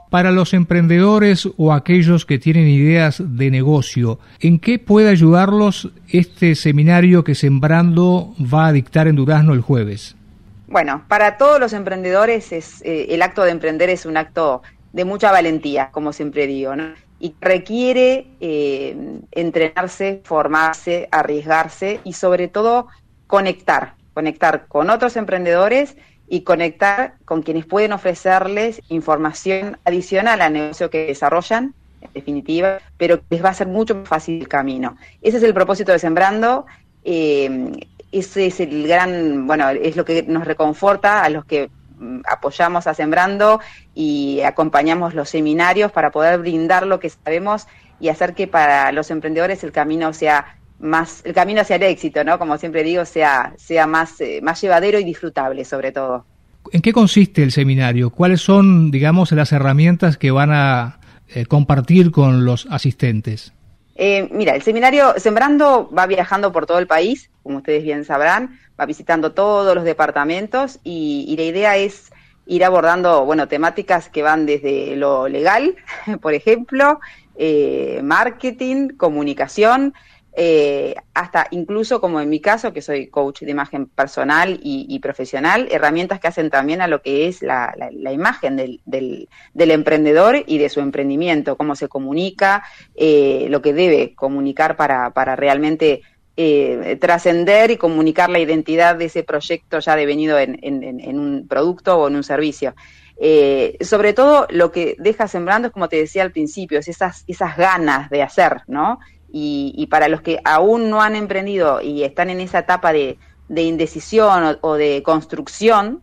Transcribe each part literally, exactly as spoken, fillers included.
Para los emprendedores o aquellos que tienen ideas de negocio, ¿en qué puede ayudarlos este seminario que Sembrando va a dictar en Durazno el jueves? Bueno, para todos los emprendedores es, eh, el acto de emprender es un acto de mucha valentía, como siempre digo, ¿no? Y requiere eh, entrenarse, formarse, arriesgarse y sobre todo conectar, conectar con otros emprendedores y conectar con quienes pueden ofrecerles información adicional al negocio que desarrollan, en definitiva, pero que les va a hacer mucho más fácil el camino. Ese es el propósito de Sembrando. Eh, ese es el gran, bueno, es lo que nos reconforta a los que apoyamos a Sembrando y acompañamos los seminarios para poder brindar lo que sabemos y hacer que para los emprendedores el camino sea más, el camino hacia el éxito, ¿no? Como siempre digo, sea, sea más, eh, más llevadero y disfrutable, sobre todo. ¿En qué consiste el seminario? ¿Cuáles son, digamos, las herramientas que van a eh, compartir con los asistentes? Eh, mira, el seminario Sembrando va viajando por todo el país, como ustedes bien sabrán, va visitando todos los departamentos y, y la idea es ir abordando, bueno, temáticas que van desde lo legal, por ejemplo, eh, marketing, comunicación, eh, hasta incluso, como en mi caso, que soy coach de imagen personal y, y profesional, herramientas que hacen también a lo que es la, la, la imagen del, del, del emprendedor y de su emprendimiento, cómo se comunica, eh, lo que debe comunicar para, para realmente eh, trascender y comunicar la identidad de ese proyecto ya devenido en, en, en un producto o en un servicio. Eh, sobre todo lo que deja Sembrando es, como te decía al principio, es esas, esas ganas de hacer, ¿no? Y, y para los que aún no han emprendido y están en esa etapa de, de indecisión o, o de construcción,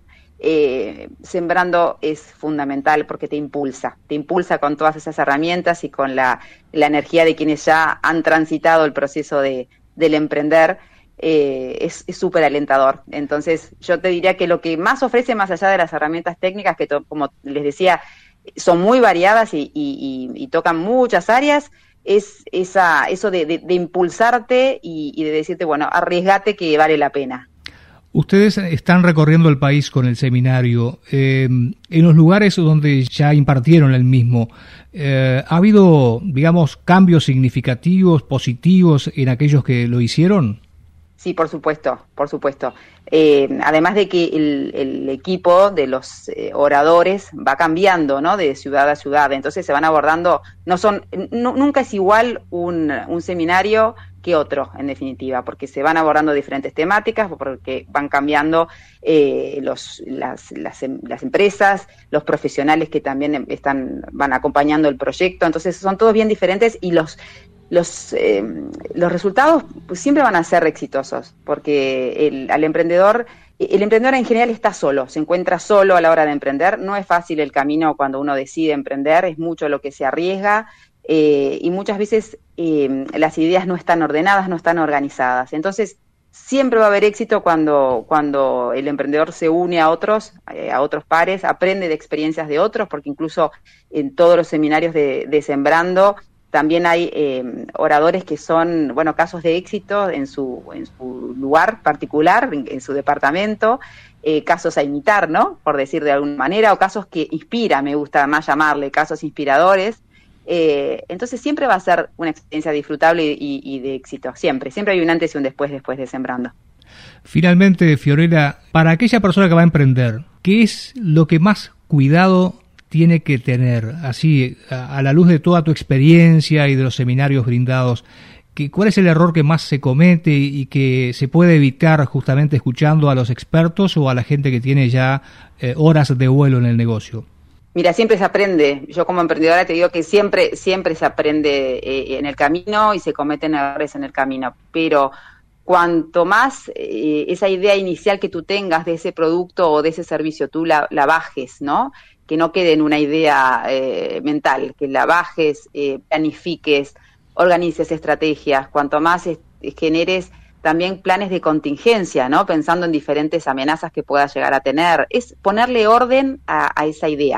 eh, Sembrando es fundamental porque te impulsa, te impulsa con todas esas herramientas y con la, la energía de quienes ya han transitado el proceso de, del emprender. Eh, es súper alentador. Entonces yo te diría que lo que más ofrece, más allá de las herramientas técnicas, que to, como les decía, son muy variadas y, y, y, y tocan muchas áreas, es esa, eso de, de, de impulsarte y, y de decirte, bueno, arriesgate que vale la pena. Ustedes están recorriendo el país con el seminario. Eh, en los lugares donde ya impartieron el mismo, eh, ¿ha habido, digamos, cambios significativos, positivos en aquellos que lo hicieron? Sí, por supuesto, por supuesto. Eh, además de que el, el equipo de los eh, oradores va cambiando, ¿no? De ciudad a ciudad, entonces se van abordando, no son, no, nunca es igual un, un seminario que otro, en definitiva, porque se van abordando diferentes temáticas, porque van cambiando eh, los, las, las, las empresas, los profesionales que también están, van acompañando el proyecto, entonces son todos bien diferentes y los Los, eh, los resultados pues, siempre van a ser exitosos, porque el, al emprendedor, el emprendedor en general está solo, se encuentra solo a la hora de emprender, no es fácil el camino cuando uno decide emprender, es mucho lo que se arriesga eh, y muchas veces eh, las ideas no están ordenadas, no están organizadas, entonces siempre va a haber éxito cuando, cuando el emprendedor se une a otros, eh, a otros pares, aprende de experiencias de otros, porque incluso en todos los seminarios de, de Sembrando también hay eh, oradores que son, bueno, casos de éxito en su, en su lugar particular, en, en su departamento, eh, casos a imitar, ¿no? Por decir de alguna manera, o casos que inspira, me gusta más llamarle, casos inspiradores. Eh, entonces siempre va a ser una experiencia disfrutable y, y, y de éxito, siempre. Siempre hay un antes y un después después de Sembrando. Finalmente, Fiorella, para aquella persona que va a emprender, ¿qué es lo que más cuidado tiene que tener, así, a, a la luz de toda tu experiencia y de los seminarios brindados, que, cuál es el error que más se comete y que se puede evitar justamente escuchando a los expertos o a la gente que tiene ya eh, horas de vuelo en el negocio? Mira, siempre se aprende. Yo como emprendedora te digo que siempre, siempre se aprende eh, en el camino y se cometen errores en el camino, pero cuanto más eh, esa idea inicial que tú tengas de ese producto o de ese servicio, tú la, la bajes, ¿no? Que no quede en una idea eh, mental, que la bajes, eh, planifiques, organices estrategias, cuanto más es, generes también planes de contingencia, ¿no? Pensando en diferentes amenazas que puedas llegar a tener, es ponerle orden a, a esa idea,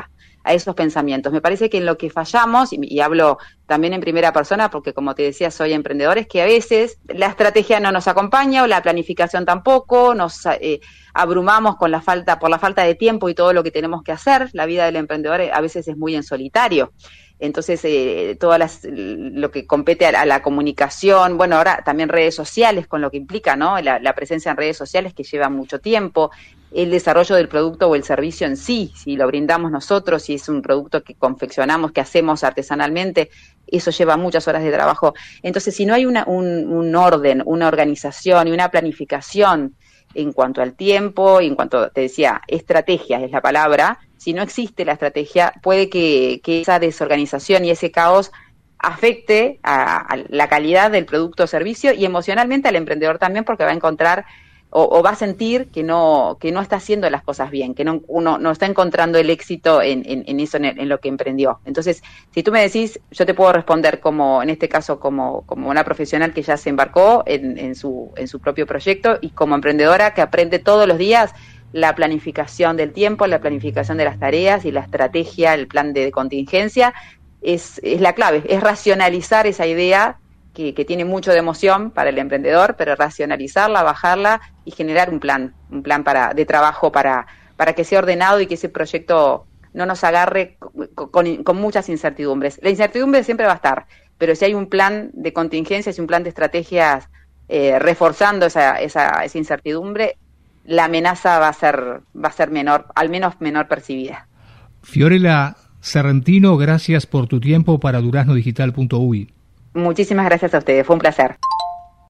a esos pensamientos. Me parece que en lo que fallamos, y, y hablo también en primera persona, porque como te decía, soy emprendedor, es que a veces la estrategia no nos acompaña o la planificación tampoco, nos eh, abrumamos con la falta, por la falta de tiempo y todo lo que tenemos que hacer. La vida del emprendedor a veces es muy en solitario. Entonces, eh, todas las, lo que compete a la, a la comunicación, bueno, ahora también redes sociales, con lo que implica, ¿no? La, la presencia en redes sociales que lleva mucho tiempo, el desarrollo del producto o el servicio en sí, si lo brindamos nosotros, si es un producto que confeccionamos, que hacemos artesanalmente, eso lleva muchas horas de trabajo. Entonces, si no hay una, un, un orden, una organización y una planificación en cuanto al tiempo, y en cuanto, te decía, estrategia es la palabra, si no existe la estrategia, puede que, que esa desorganización y ese caos afecte a, a la calidad del producto o servicio y emocionalmente al emprendedor también, porque va a encontrar o, o va a sentir que no que no está haciendo las cosas bien, que no uno no está encontrando el éxito en, en, en eso, en, en lo que emprendió. Entonces, si tú me decís, yo te puedo responder como, en este caso, como, como una profesional que ya se embarcó en, en, su, en su propio proyecto y como emprendedora que aprende todos los días la planificación del tiempo, la planificación de las tareas y la estrategia, el plan de contingencia, es, es la clave, es racionalizar esa idea que, que tiene mucho de emoción para el emprendedor, pero racionalizarla, bajarla y generar un plan, un plan para, de trabajo para, para que sea ordenado y que ese proyecto no nos agarre con, con, con muchas incertidumbres. La incertidumbre siempre va a estar, pero si hay un plan de contingencias y un plan de estrategias eh, reforzando esa, esa, esa incertidumbre, la amenaza va a ser va a ser menor, al menos menor percibida. Fiorella Serrentino, gracias por tu tiempo para durazno digital punto u y. Muchísimas gracias a ustedes, fue un placer.